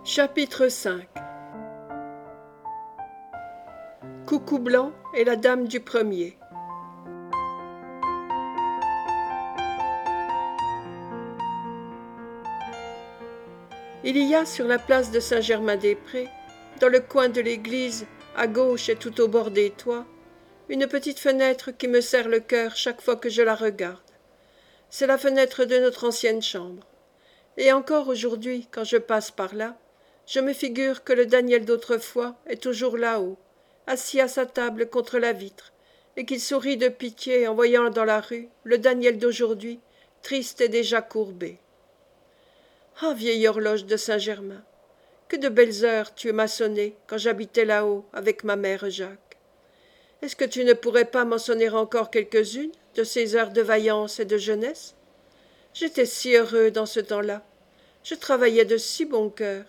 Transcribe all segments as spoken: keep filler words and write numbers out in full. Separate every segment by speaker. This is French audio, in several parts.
Speaker 1: Chapitre cinq. Coucou Blanc et la dame du premier. Il y a sur la place de Saint-Germain-des-Prés, dans le coin de l'église, à gauche et tout au bord des toits, une petite fenêtre qui me serre le cœur chaque fois que je la regarde. C'est la fenêtre de notre ancienne chambre. Et encore aujourd'hui, quand je passe par là, je me figure que le Daniel d'autrefois est toujours là-haut, assis à sa table contre la vitre, et qu'il sourit de pitié en voyant dans la rue le Daniel d'aujourd'hui, triste et déjà courbé. Ah, vieille horloge de Saint-Germain, que de belles heures tu m'as sonné quand j'habitais là-haut avec ma mère Jacques. Est-ce que tu ne pourrais pas m'en sonner encore quelques-unes de ces heures de vaillance et de jeunesse? J'étais si heureux dans ce temps-là. Je travaillais de si bon cœur.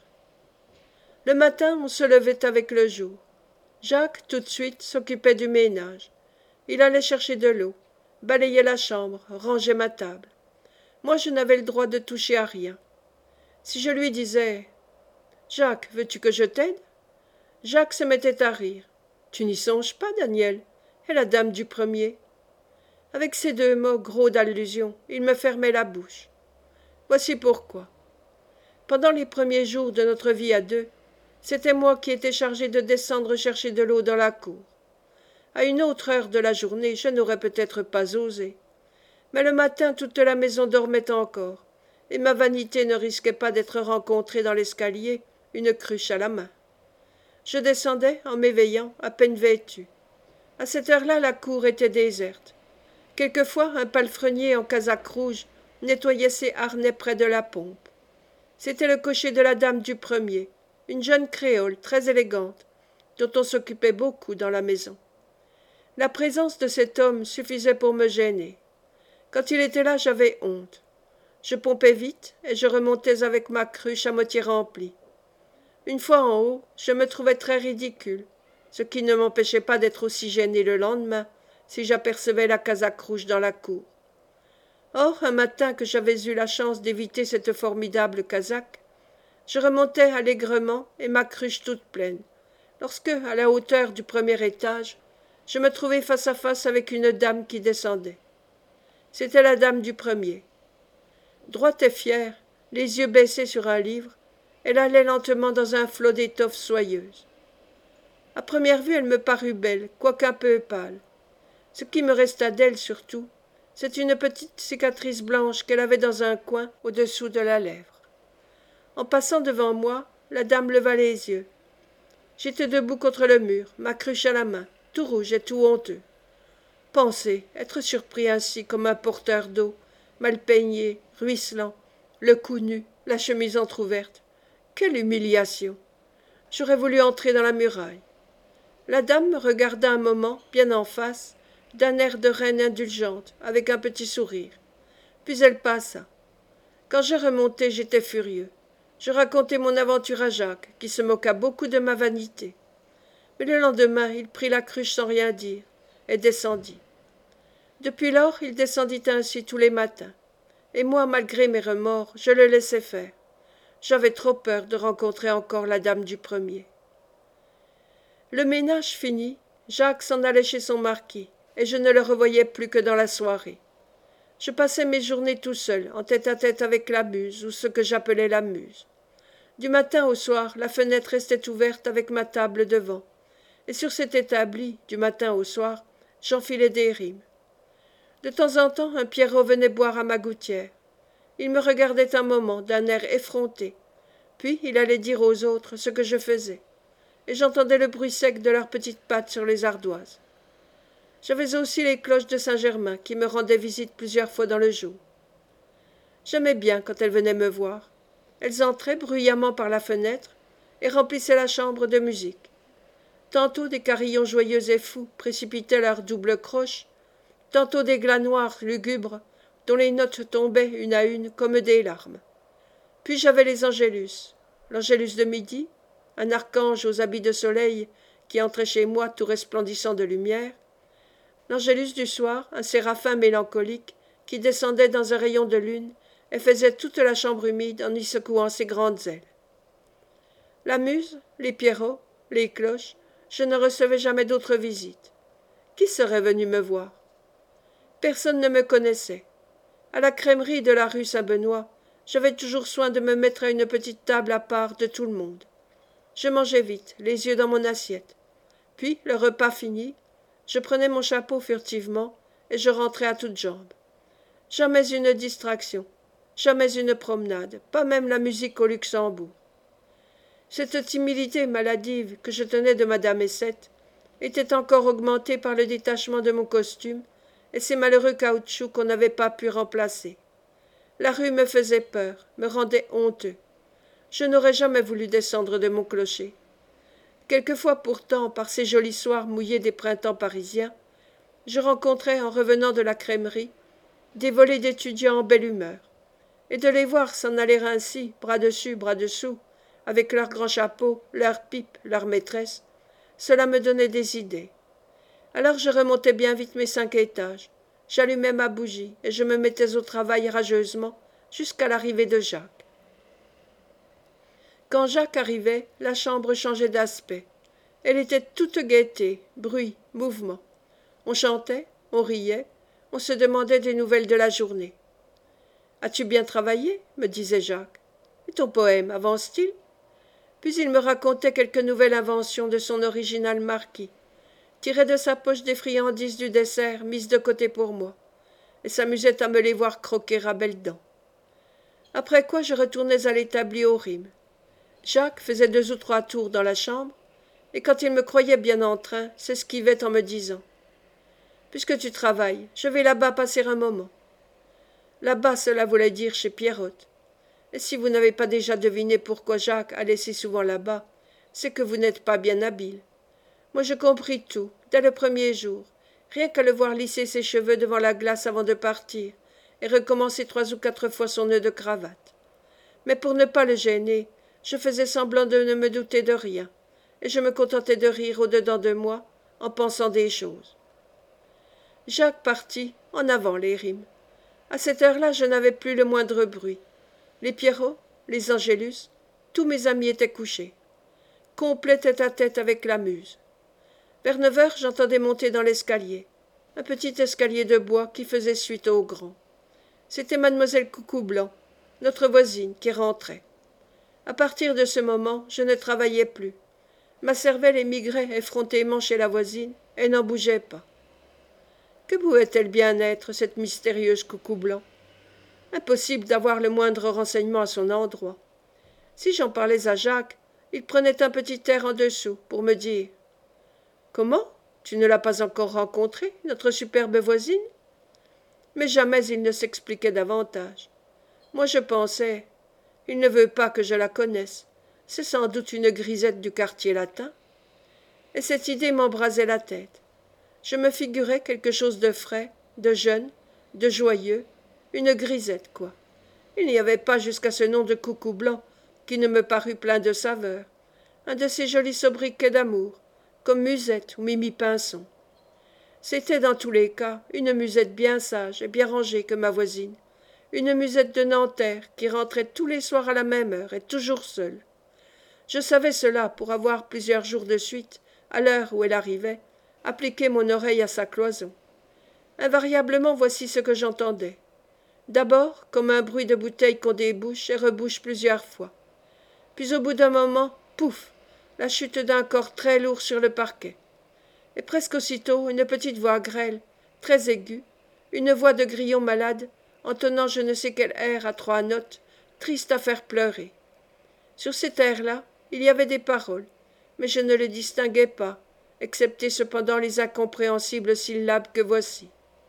Speaker 1: Le matin, on se levait avec le jour. Jacques, tout de suite, s'occupait du ménage. Il allait chercher de l'eau, balayait la chambre, rangeait ma table. Moi, je n'avais le droit de toucher à rien. Si je lui disais « Jacques, veux-tu que je t'aide ?» Jacques se mettait à rire. « Tu n'y songes pas, Daniel, et la dame du premier ?» Avec ces deux mots gros d'allusion, il me fermait la bouche. Voici pourquoi. Pendant les premiers jours de notre vie à deux, c'était moi qui étais chargé de descendre chercher de l'eau dans la cour. À une autre heure de la journée, je n'aurais peut-être pas osé. Mais le matin, toute la maison dormait encore, et ma vanité ne risquait pas d'être rencontrée dans l'escalier, une cruche à la main. Je descendais, en m'éveillant, à peine vêtu. À cette heure-là, la cour était déserte. Quelquefois, un palefrenier en casaque rouge nettoyait ses harnais près de la pompe. C'était le cocher de la dame du premier, une jeune créole très élégante, dont on s'occupait beaucoup dans la maison. La présence de cet homme suffisait pour me gêner. Quand il était là, j'avais honte. Je pompais vite et je remontais avec ma cruche à moitié remplie. Une fois en haut, je me trouvais très ridicule, ce qui ne m'empêchait pas d'être aussi gêné le lendemain si j'apercevais la casaque rouge dans la cour. Or, un matin que j'avais eu la chance d'éviter cette formidable casaque, je remontais allègrement et ma cruche toute pleine, lorsque, à la hauteur du premier étage, je me trouvai face à face avec une dame qui descendait. C'était la dame du premier. Droite et fière, les yeux baissés sur un livre, elle allait lentement dans un flot d'étoffes soyeuses. À première vue, elle me parut belle, quoique un peu pâle. Ce qui me resta d'elle surtout, c'est une petite cicatrice blanche qu'elle avait dans un coin au-dessous de la lèvre. En passant devant moi, la dame leva les yeux. J'étais debout contre le mur, ma cruche à la main, tout rouge et tout honteux. Pensez, être surpris ainsi comme un porteur d'eau, mal peigné, ruisselant, le cou nu, la chemise entr'ouverte. Quelle humiliation! J'aurais voulu entrer dans la muraille. La dame me regarda un moment, bien en face, d'un air de reine indulgente, avec un petit sourire. Puis elle passa. Quand je remontai, j'étais furieux. Je racontai mon aventure à Jacques, qui se moqua beaucoup de ma vanité. Mais le lendemain, il prit la cruche sans rien dire, et descendit. Depuis lors, il descendit ainsi tous les matins. Et moi, malgré mes remords, je le laissais faire. J'avais trop peur de rencontrer encore la dame du premier. Le ménage fini, Jacques s'en allait chez son marquis, et je ne le revoyais plus que dans la soirée. Je passais mes journées tout seul, en tête-à-tête avec la muse, ou ce que j'appelais la muse. Du matin au soir, la fenêtre restait ouverte avec ma table devant, et sur cet établi, du matin au soir, j'enfilais des rimes. De temps en temps, un Pierrot venait boire à ma gouttière. Il me regardait un moment d'un air effronté, puis il allait dire aux autres ce que je faisais, et j'entendais le bruit sec de leurs petites pattes sur les ardoises. J'avais aussi les cloches de Saint-Germain qui me rendaient visite plusieurs fois dans le jour. J'aimais bien quand elles venaient me voir. Elles entraient bruyamment par la fenêtre et remplissaient la chambre de musique. Tantôt des carillons joyeux et fous précipitaient leurs doubles croches, tantôt des glas noirs lugubres dont les notes tombaient une à une comme des larmes. Puis j'avais les angélus, l'angélus de midi, un archange aux habits de soleil qui entrait chez moi tout resplendissant de lumière, l'angélus du soir, un séraphin mélancolique qui descendait dans un rayon de lune et faisait toute la chambre humide en y secouant ses grandes ailes. La muse, les pierrots, les cloches, je ne recevais jamais d'autres visites. Qui serait venu me voir? Personne ne me connaissait. À la crèmerie de la rue Saint-Benoît, j'avais toujours soin de me mettre à une petite table à part de tout le monde. Je mangeais vite, les yeux dans mon assiette. Puis, le repas fini, je prenais mon chapeau furtivement et je rentrais à toutes jambes. Jamais une distraction, jamais une promenade, pas même la musique au Luxembourg. Cette timidité maladive que je tenais de madame Essette était encore augmentée par le détachement de mon costume et ces malheureux caoutchoucs qu'on n'avait pas pu remplacer. La rue me faisait peur, me rendait honteux. Je n'aurais jamais voulu descendre de mon clocher. Quelquefois pourtant, par ces jolis soirs mouillés des printemps parisiens, je rencontrais, en revenant de la crèmerie, des volées d'étudiants en belle humeur, et de les voir s'en aller ainsi, bras dessus, bras dessous, avec leurs grands chapeaux, leurs pipes, leurs maîtresses, cela me donnait des idées. Alors je remontais bien vite mes cinq étages, j'allumais ma bougie, et je me mettais au travail rageusement, jusqu'à l'arrivée de Jacques. Quand Jacques arrivait, la chambre changeait d'aspect. Elle était toute gaieté, bruit, mouvement. On chantait, on riait, on se demandait des nouvelles de la journée. « As-tu bien travaillé ?» me disait Jacques. « Et ton poème avance-t-il » Puis il me racontait quelque nouvelle invention de son original marquis, tirait de sa poche des friandises du dessert mises de côté pour moi, et s'amusait à me les voir croquer à belles dents. Après quoi je retournais à l'établi aux rimes. Jacques faisait deux ou trois tours dans la chambre, et quand il me croyait bien en train, s'esquivait en me disant « Puisque tu travailles, je vais là-bas passer un moment. » Là-bas, cela voulait dire chez Pierrotte. Et si vous n'avez pas déjà deviné pourquoi Jacques allait si souvent là-bas, c'est que vous n'êtes pas bien habile. Moi je compris tout, dès le premier jour, rien qu'à le voir lisser ses cheveux devant la glace avant de partir, et recommencer trois ou quatre fois son nœud de cravate. Mais pour ne pas le gêner, je faisais semblant de ne me douter de rien, et je me contentais de rire au-dedans de moi, en pensant des choses. Jacques partit, en avant les rimes. À cette heure-là, je n'avais plus le moindre bruit. Les Pierrot, les Angélus, tous mes amis étaient couchés. Complet tête-à-tête avec la muse. Vers neuf heures, j'entendais monter dans l'escalier, un petit escalier de bois qui faisait suite au grand. C'était mademoiselle Coucou-Blanc, notre voisine, qui rentrait. À partir de ce moment, je ne travaillais plus. Ma cervelle émigrait effrontément chez la voisine et n'en bougeait pas. Que pouvait-elle bien être, cette mystérieuse Coucou-Blanc? Impossible d'avoir le moindre renseignement à son endroit. Si j'en parlais à Jacques, il prenait un petit air en dessous pour me dire « Comment? Tu ne l'as pas encore rencontrée, notre superbe voisine ?» Mais jamais il ne s'expliquait davantage. Moi je pensais « Il ne veut pas que je la connaisse. C'est sans doute une grisette du quartier latin. » Et cette idée m'embrasait la tête. Je me figurais quelque chose de frais, de jeune, de joyeux, une grisette, quoi. Il n'y avait pas jusqu'à ce nom de Coucou Blanc, qui ne me parut plein de saveur, un de ces jolis sobriquets d'amour, comme Musette ou Mimi Pinson. C'était dans tous les cas une musette bien sage et bien rangée que ma voisine, une musette de Nanterre qui rentrait tous les soirs à la même heure et toujours seule. Je savais cela pour avoir plusieurs jours de suite, à l'heure où elle arrivait, appliqué mon oreille à sa cloison. Invariablement, voici ce que j'entendais. D'abord, comme un bruit de bouteille qu'on débouche et rebouche plusieurs fois. Puis au bout d'un moment, pouf, la chute d'un corps très lourd sur le parquet. Et presque aussitôt, une petite voix grêle, très aiguë, une voix de grillon malade, entonnant je ne sais quel air à trois notes, triste à faire pleurer. Sur cet air-là, il y avait des paroles, mais je ne les distinguais pas, excepté cependant les incompréhensibles syllabes que voici.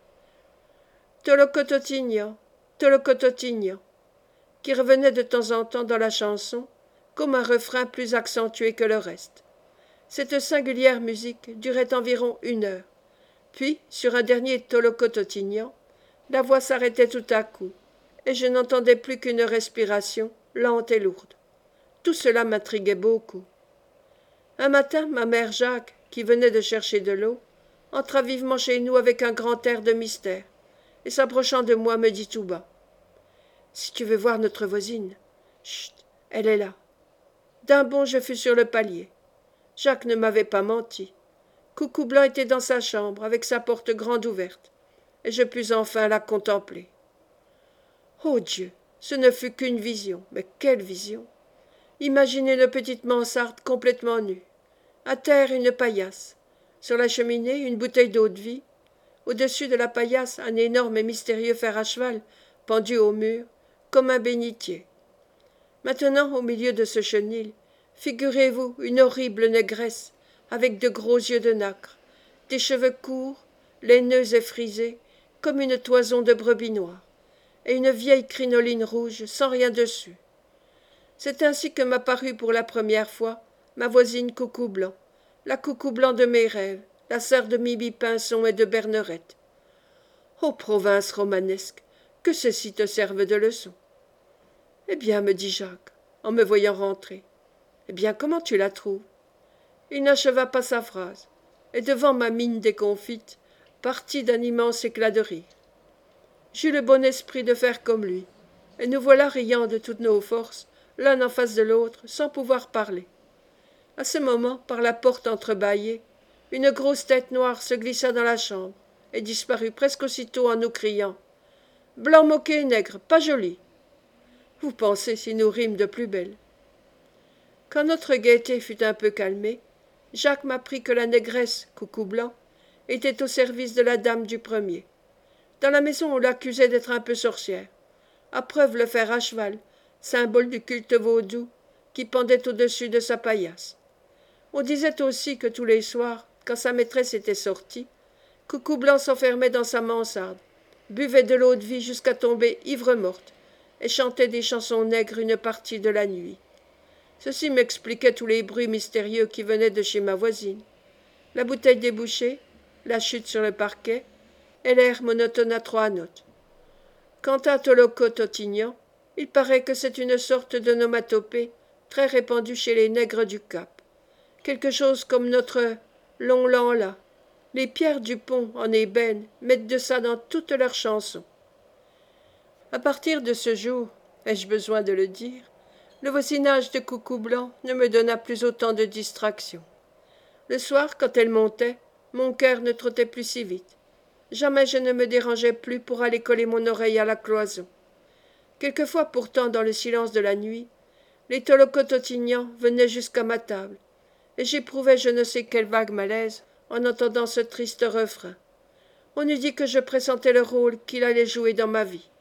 Speaker 1: Tolocototignan, Tolocototignan, qui revenait de temps en temps dans la chanson, comme un refrain plus accentué que le reste. Cette singulière musique durait environ une heure. Puis, sur un dernier Tolocototignan, la voix s'arrêtait tout à coup, et je n'entendais plus qu'une respiration, lente et lourde. Tout cela m'intriguait beaucoup. Un matin, ma mère Jacques, qui venait de chercher de l'eau, entra vivement chez nous avec un grand air de mystère, et s'approchant de moi me dit tout bas « Si tu veux voir notre voisine, chut, elle est là. » D'un bond je fus sur le palier. Jacques ne m'avait pas menti. Coucou Blanc était dans sa chambre, avec sa porte grande ouverte, et je pus enfin la contempler. Ô Dieu, ce ne fut qu'une vision, mais quelle vision! Imaginez une petite mansarde complètement nue. À terre, une paillasse. Sur la cheminée, une bouteille d'eau-de-vie. Au-dessus de la paillasse, un énorme et mystérieux fer à cheval, pendu au mur, comme un bénitier. Maintenant, au milieu de ce chenil, figurez-vous une horrible négresse, avec de gros yeux de nacre, des cheveux courts, laineux et frisés, comme une toison de brebis noire, et une vieille crinoline rouge, sans rien dessus. C'est ainsi que m'apparut pour la première fois ma voisine Coucou Blanc, la Coucou Blanc de mes rêves, la sœur de Mimi Pinson et de Bernerette. Ô province romanesque, que ceci te serve de leçon. Eh bien, me dit Jacques, en me voyant rentrer, eh bien, comment tu la trouves? Il n'acheva pas sa phrase, et devant ma mine déconfite, partit d'un immense éclat de rire. J'eus le bon esprit de faire comme lui, et nous voilà riant de toutes nos forces, l'un en face de l'autre, sans pouvoir parler. À ce moment, par la porte entrebâillée, une grosse tête noire se glissa dans la chambre et disparut presque aussitôt en nous criant « Blanc moqué, nègre, pas joli !» Vous pensez si nous rîmes de plus belle. Quand notre gaieté fut un peu calmée, Jacques m'apprit que la négresse, Coucou Blanc, était au service de la dame du premier. Dans la maison, on l'accusait d'être un peu sorcière. À preuve le fer à cheval, symbole du culte vaudou, qui pendait au-dessus de sa paillasse. On disait aussi que tous les soirs, quand sa maîtresse était sortie, Coucou Blanc s'enfermait dans sa mansarde, buvait de l'eau-de-vie jusqu'à tomber ivre-morte, et chantait des chansons nègres une partie de la nuit. Ceci m'expliquait tous les bruits mystérieux qui venaient de chez ma voisine. La bouteille débouchée, la chute sur le parquet, et l'air monotone à trois notes. Quant à Toloco-Totignan, il paraît que c'est une sorte de nomatopée très répandue chez les nègres du Cap. Quelque chose comme notre long-lan-la. Les pierres du pont en ébène mettent de ça dans toutes leurs chansons. À partir de ce jour, ai-je besoin de le dire, le voisinage de Coucou Blanc ne me donna plus autant de distraction. Le soir, quand elle montait, mon cœur ne trottait plus si vite. Jamais je ne me dérangeais plus pour aller coller mon oreille à la cloison. Quelquefois pourtant, dans le silence de la nuit, les Tolocototignans venaient jusqu'à ma table, et j'éprouvais je ne sais quel vague malaise en entendant ce triste refrain. On eût dit que je pressentais le rôle qu'il allait jouer dans ma vie.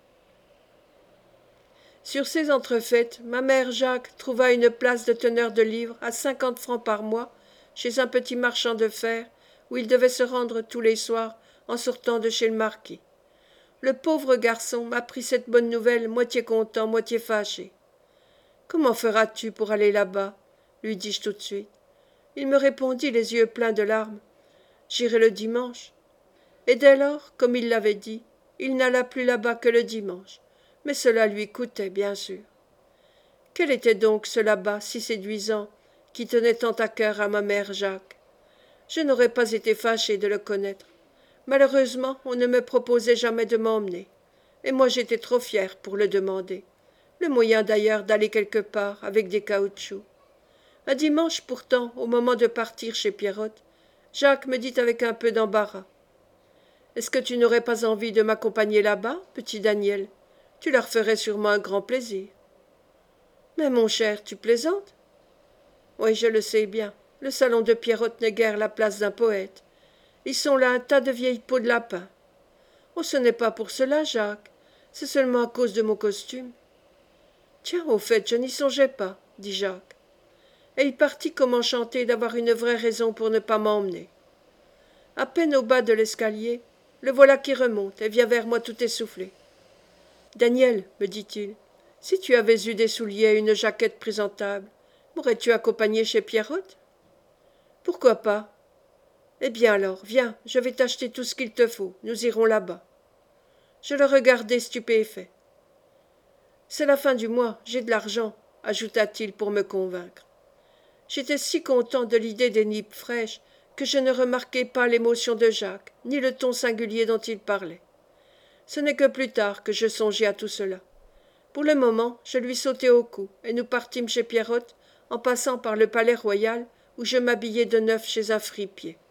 Speaker 1: Sur ces entrefaites, ma mère Jacques trouva une place de teneur de livres à cinquante francs par mois chez un petit marchand de fer où il devait se rendre tous les soirs en sortant de chez le marquis. Le pauvre garçon m'apprit cette bonne nouvelle moitié content, moitié fâché. « Comment feras-tu pour aller là-bas » lui dis-je tout de suite. Il me répondit les yeux pleins de larmes. « J'irai le dimanche. » Et dès lors, comme il l'avait dit, il n'alla plus là-bas que le dimanche. Mais cela lui coûtait, bien sûr. Quel était donc ce là-bas si séduisant qui tenait tant à cœur à ma mère Jacques? Je n'aurais pas été fâché de le connaître. Malheureusement, on ne me proposait jamais de m'emmener, et moi j'étais trop fière pour le demander. Le moyen d'ailleurs d'aller quelque part avec des caoutchoucs. Un dimanche pourtant, au moment de partir chez Pierrotte, Jacques me dit avec un peu d'embarras. « Est-ce que tu n'aurais pas envie de m'accompagner là-bas, petit Daniel ? Tu leur ferais sûrement un grand plaisir. » « Mais mon cher, tu plaisantes ? » « Oui, je le sais bien. Le salon de Pierrotte n'est guère la place d'un poète. Ils sont là un tas de vieilles peaux de lapin. Oh, ce n'est pas pour cela, Jacques. C'est seulement à cause de mon costume. » « Tiens, au fait, je n'y songeais pas, » dit Jacques. Et il partit comme enchanté d'avoir une vraie raison pour ne pas m'emmener. À peine au bas de l'escalier, le voilà qui remonte et vient vers moi tout essoufflé. « Daniel, me dit-il, si tu avais eu des souliers et une jaquette présentable, m'aurais-tu accompagné chez Pierrotte ? » « Pourquoi pas ? » « Eh bien alors, viens, je vais t'acheter tout ce qu'il te faut, nous irons là-bas. » Je le regardai stupéfait. « C'est la fin du mois, j'ai de l'argent, » ajouta-t-il pour me convaincre. J'étais si content de l'idée des nippes fraîches que je ne remarquai pas l'émotion de Jacques, ni le ton singulier dont il parlait. Ce n'est que plus tard que je songeai à tout cela. Pour le moment, je lui sautai au cou, et nous partîmes chez Pierrotte en passant par le palais royal où je m'habillai de neuf chez un fripier.